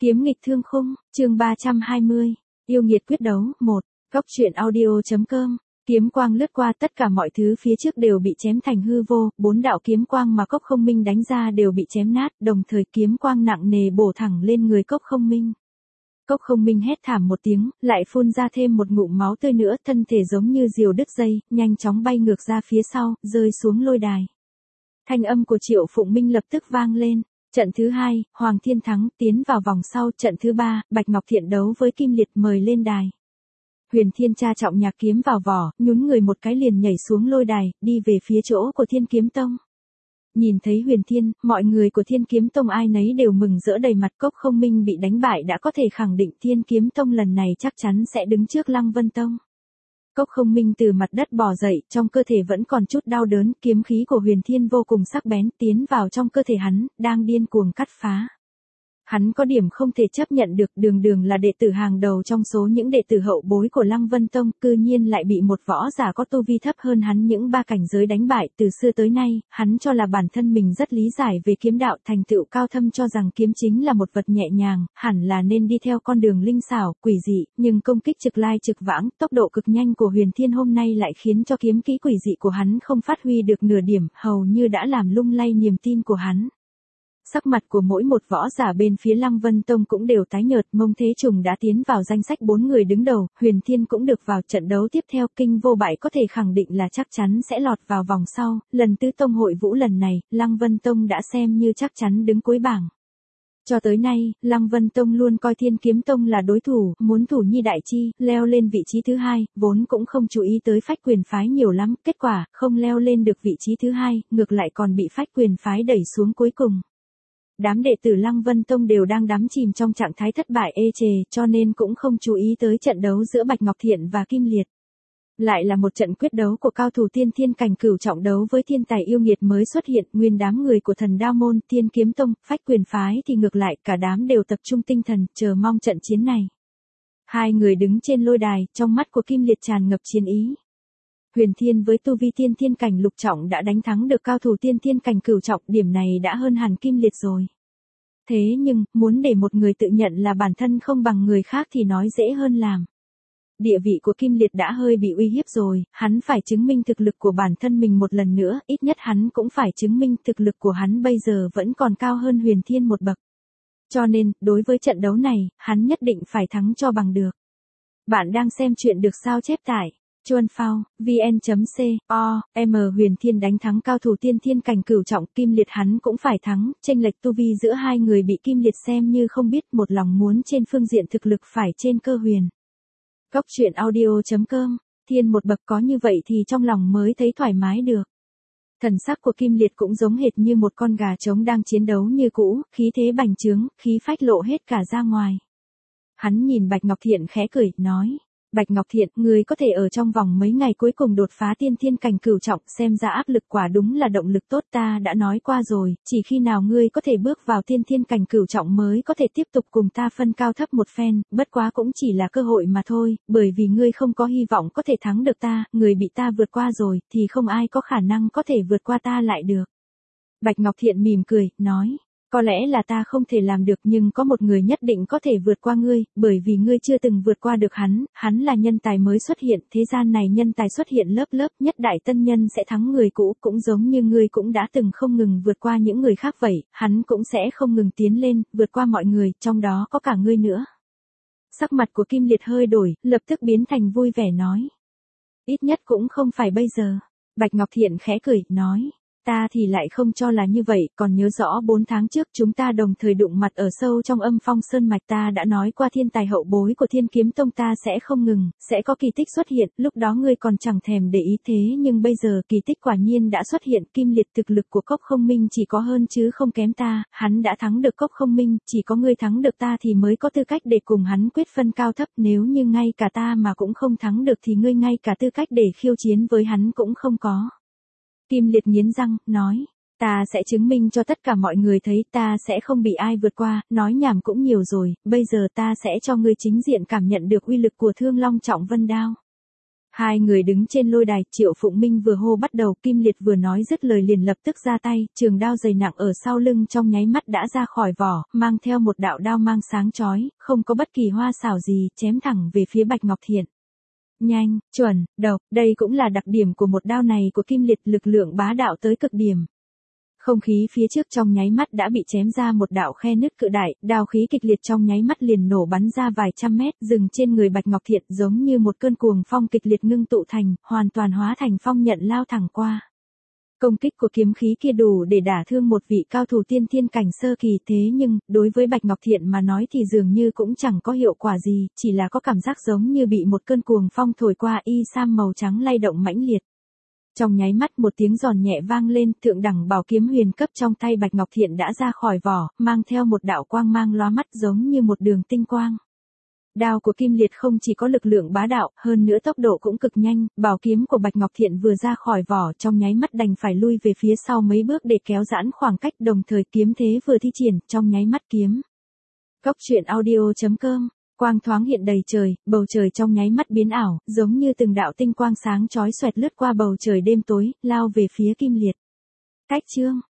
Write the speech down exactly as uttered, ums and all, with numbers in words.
Kiếm nghịch thương khung, chương ba trăm hai mươi, yêu nghiệt quyết đấu, một, Cốc truyện audio.com, kiếm quang lướt qua tất cả mọi thứ phía trước đều bị chém thành hư vô, bốn đạo kiếm quang mà Cốc Không Minh đánh ra đều bị chém nát, đồng thời kiếm quang nặng nề bổ thẳng lên người Cốc Không Minh. Cốc Không Minh hét thảm một tiếng, lại phun ra thêm một ngụm máu tươi nữa, thân thể giống như diều đứt dây, nhanh chóng bay ngược ra phía sau, rơi xuống lôi đài. Thanh âm của Triệu Phụng Minh lập tức vang lên. Trận thứ hai, Hoàng Thiên thắng, tiến vào vòng sau. Trận thứ ba, Bạch Ngọc Thiện đấu với Kim Liệt, mời lên đài. Huyền Thiên tra trọng nhạc kiếm vào vỏ, nhún người một cái liền nhảy xuống lôi đài, đi về phía chỗ của Thiên Kiếm Tông. Nhìn thấy Huyền Thiên, mọi người của Thiên Kiếm Tông ai nấy đều mừng rỡ đầy mặt. Cốc Không Minh bị đánh bại đã có thể khẳng định Thiên Kiếm Tông lần này chắc chắn sẽ đứng trước Lăng Vân Tông. Cốc Không Minh từ mặt đất bò dậy, trong cơ thể vẫn còn chút đau đớn, kiếm khí của Huyền Thiên vô cùng sắc bén, tiến vào trong cơ thể hắn, đang điên cuồng cắt phá. Hắn có điểm không thể chấp nhận được, đường đường là đệ tử hàng đầu trong số những đệ tử hậu bối của Lăng Vân Tông, cư nhiên lại bị một võ giả có tu vi thấp hơn hắn những ba cảnh giới đánh bại. Từ xưa tới nay, hắn cho là bản thân mình rất lý giải về kiếm đạo, thành tựu cao thâm, cho rằng kiếm chính là một vật nhẹ nhàng, hẳn là nên đi theo con đường linh xảo, quỷ dị, nhưng công kích trực lai trực vãng, tốc độ cực nhanh của Huyền Thiên hôm nay lại khiến cho kiếm kỹ quỷ dị của hắn không phát huy được nửa điểm, hầu như đã làm lung lay niềm tin của hắn. Sắc mặt của mỗi một võ giả bên phía Lăng Vân Tông cũng đều tái nhợt. Mông Thế Trùng đã tiến vào danh sách bốn người đứng đầu, Huyền Thiên cũng được vào trận đấu tiếp theo. Kinh Vô Bại có thể khẳng định là chắc chắn sẽ lọt vào vòng sau. Lần tứ tông hội vũ lần này, Lăng Vân Tông đã xem như chắc chắn đứng cuối bảng. Cho tới nay, Lăng Vân Tông luôn coi Thiên Kiếm Tông là đối thủ, muốn thủ nhi đại chi, leo lên vị trí thứ hai, vốn cũng không chú ý tới Phách Quyền phái nhiều lắm, kết quả, không leo lên được vị trí thứ hai, ngược lại còn bị Phách Quyền phái đẩy xuống cuối cùng. Đám đệ tử Lăng Vân Tông đều đang đắm chìm trong trạng thái thất bại ê chề, cho nên cũng không chú ý tới trận đấu giữa Bạch Ngọc Thiện và Kim Liệt. Lại là một trận quyết đấu của cao thủ tiên thiên cảnh cửu trọng đấu với thiên tài yêu nghiệt mới xuất hiện. Nguyên đám người của Thần Đao Môn, Thiên Kiếm Tông, Phách Quyền phái thì ngược lại, cả đám đều tập trung tinh thần, chờ mong trận chiến này. Hai người đứng trên lôi đài, trong mắt của Kim Liệt tràn ngập chiến ý. Huyền Thiên với tu vi tiên thiên cảnh lục trọng đã đánh thắng được cao thủ tiên thiên cảnh cửu trọng, điểm này đã hơn hẳn Kim Liệt rồi. Thế nhưng, muốn để một người tự nhận là bản thân không bằng người khác thì nói dễ hơn làm. Địa vị của Kim Liệt đã hơi bị uy hiếp rồi, hắn phải chứng minh thực lực của bản thân mình một lần nữa, ít nhất hắn cũng phải chứng minh thực lực của hắn bây giờ vẫn còn cao hơn Huyền Thiên một bậc. Cho nên, đối với trận đấu này, hắn nhất định phải thắng cho bằng được. Bạn đang xem chuyện được sao chép tải Chuan Phao, vn.co, M Huyền Thiên đánh thắng cao thủ tiên thiên cảnh cửu trọng, Kim Liệt hắn cũng phải thắng, chênh lệch tu vi giữa hai người bị Kim Liệt xem như không biết, một lòng muốn trên phương diện thực lực phải trên cơ huyền. Cốc truyện audio.com, thiên một bậc có như vậy thì trong lòng mới thấy thoải mái được. Thần sắc của Kim Liệt cũng giống hệt như một con gà trống đang chiến đấu như cũ, khí thế bành trướng, khí phách lộ hết cả ra ngoài. Hắn nhìn Bạch Ngọc Thiện khẽ cười, nói. Bạch Ngọc Thiện, ngươi có thể ở trong vòng mấy ngày cuối cùng đột phá tiên thiên cảnh cửu trọng, xem ra áp lực quả đúng là động lực tốt. Ta đã nói qua rồi, chỉ khi nào ngươi có thể bước vào tiên thiên cảnh cửu trọng mới có thể tiếp tục cùng ta phân cao thấp một phen, bất quá cũng chỉ là cơ hội mà thôi, bởi vì ngươi không có hy vọng có thể thắng được ta, người bị ta vượt qua rồi, thì không ai có khả năng có thể vượt qua ta lại được. Bạch Ngọc Thiện mỉm cười, nói. Có lẽ là ta không thể làm được, nhưng có một người nhất định có thể vượt qua ngươi, bởi vì ngươi chưa từng vượt qua được hắn, hắn là nhân tài mới xuất hiện, thế gian này nhân tài xuất hiện lớp lớp, nhất đại tân nhân sẽ thắng người cũ, cũng giống như ngươi cũng đã từng không ngừng vượt qua những người khác vậy, hắn cũng sẽ không ngừng tiến lên, vượt qua mọi người, trong đó có cả ngươi nữa. Sắc mặt của Kim Liệt hơi đổi, lập tức biến thành vui vẻ nói. Ít nhất cũng không phải bây giờ. Bạch Ngọc Thiện khẽ cười, nói. Ta thì lại không cho là như vậy, còn nhớ rõ bốn tháng trước chúng ta đồng thời đụng mặt ở sâu trong Âm Phong Sơn Mạch, ta đã nói qua thiên tài hậu bối của Thiên Kiếm Tông ta sẽ không ngừng, sẽ có kỳ tích xuất hiện, lúc đó ngươi còn chẳng thèm để ý, thế nhưng bây giờ kỳ tích quả nhiên đã xuất hiện. Kim Liệt, thực lực của Cốc Không Minh chỉ có hơn chứ không kém ta, hắn đã thắng được Cốc Không Minh, chỉ có ngươi thắng được ta thì mới có tư cách để cùng hắn quyết phân cao thấp, nếu như ngay cả ta mà cũng không thắng được thì ngươi ngay cả tư cách để khiêu chiến với hắn cũng không có. Kim Liệt nghiến răng, nói, ta sẽ chứng minh cho tất cả mọi người thấy ta sẽ không bị ai vượt qua, nói nhảm cũng nhiều rồi, bây giờ ta sẽ cho ngươi chính diện cảm nhận được uy lực của Thương Long Trọng Vân Đao. Hai người đứng trên lôi đài, Triệu Phụng Minh vừa hô bắt đầu, Kim Liệt vừa nói dứt lời liền lập tức ra tay, trường đao dày nặng ở sau lưng trong nháy mắt đã ra khỏi vỏ, mang theo một đạo đao mang sáng chói, không có bất kỳ hoa xảo gì, chém thẳng về phía Bạch Ngọc Thiện. Nhanh, chuẩn, độc, đây cũng là đặc điểm của một đao này của Kim Liệt, lực lượng bá đạo tới cực điểm. Không khí phía trước trong nháy mắt đã bị chém ra một đạo khe nứt cự đại, đao khí kịch liệt trong nháy mắt liền nổ bắn ra vài trăm mét, dừng trên người Bạch Ngọc Thiện giống như một cơn cuồng phong kịch liệt ngưng tụ thành, hoàn toàn hóa thành phong nhận lao thẳng qua. Công kích của kiếm khí kia đủ để đả thương một vị cao thủ tiên thiên cảnh sơ kỳ, thế nhưng, đối với Bạch Ngọc Thiện mà nói thì dường như cũng chẳng có hiệu quả gì, chỉ là có cảm giác giống như bị một cơn cuồng phong thổi qua, y sam màu trắng lay động mãnh liệt. Trong nháy mắt một tiếng giòn nhẹ vang lên, thượng đẳng bảo kiếm huyền cấp trong tay Bạch Ngọc Thiện đã ra khỏi vỏ, mang theo một đạo quang mang lóa mắt giống như một đường tinh quang. Đao của Kim Liệt không chỉ có lực lượng bá đạo, hơn nữa tốc độ cũng cực nhanh, bảo kiếm của Bạch Ngọc Thiện vừa ra khỏi vỏ trong nháy mắt đành phải lui về phía sau mấy bước để kéo giãn khoảng cách, đồng thời kiếm thế vừa thi triển, trong nháy mắt kiếm. Cốc truyện audio chấm com. Quang thoáng hiện đầy trời, bầu trời trong nháy mắt biến ảo, giống như từng đạo tinh quang sáng chói xoẹt lướt qua bầu trời đêm tối, lao về phía Kim Liệt. Cách chương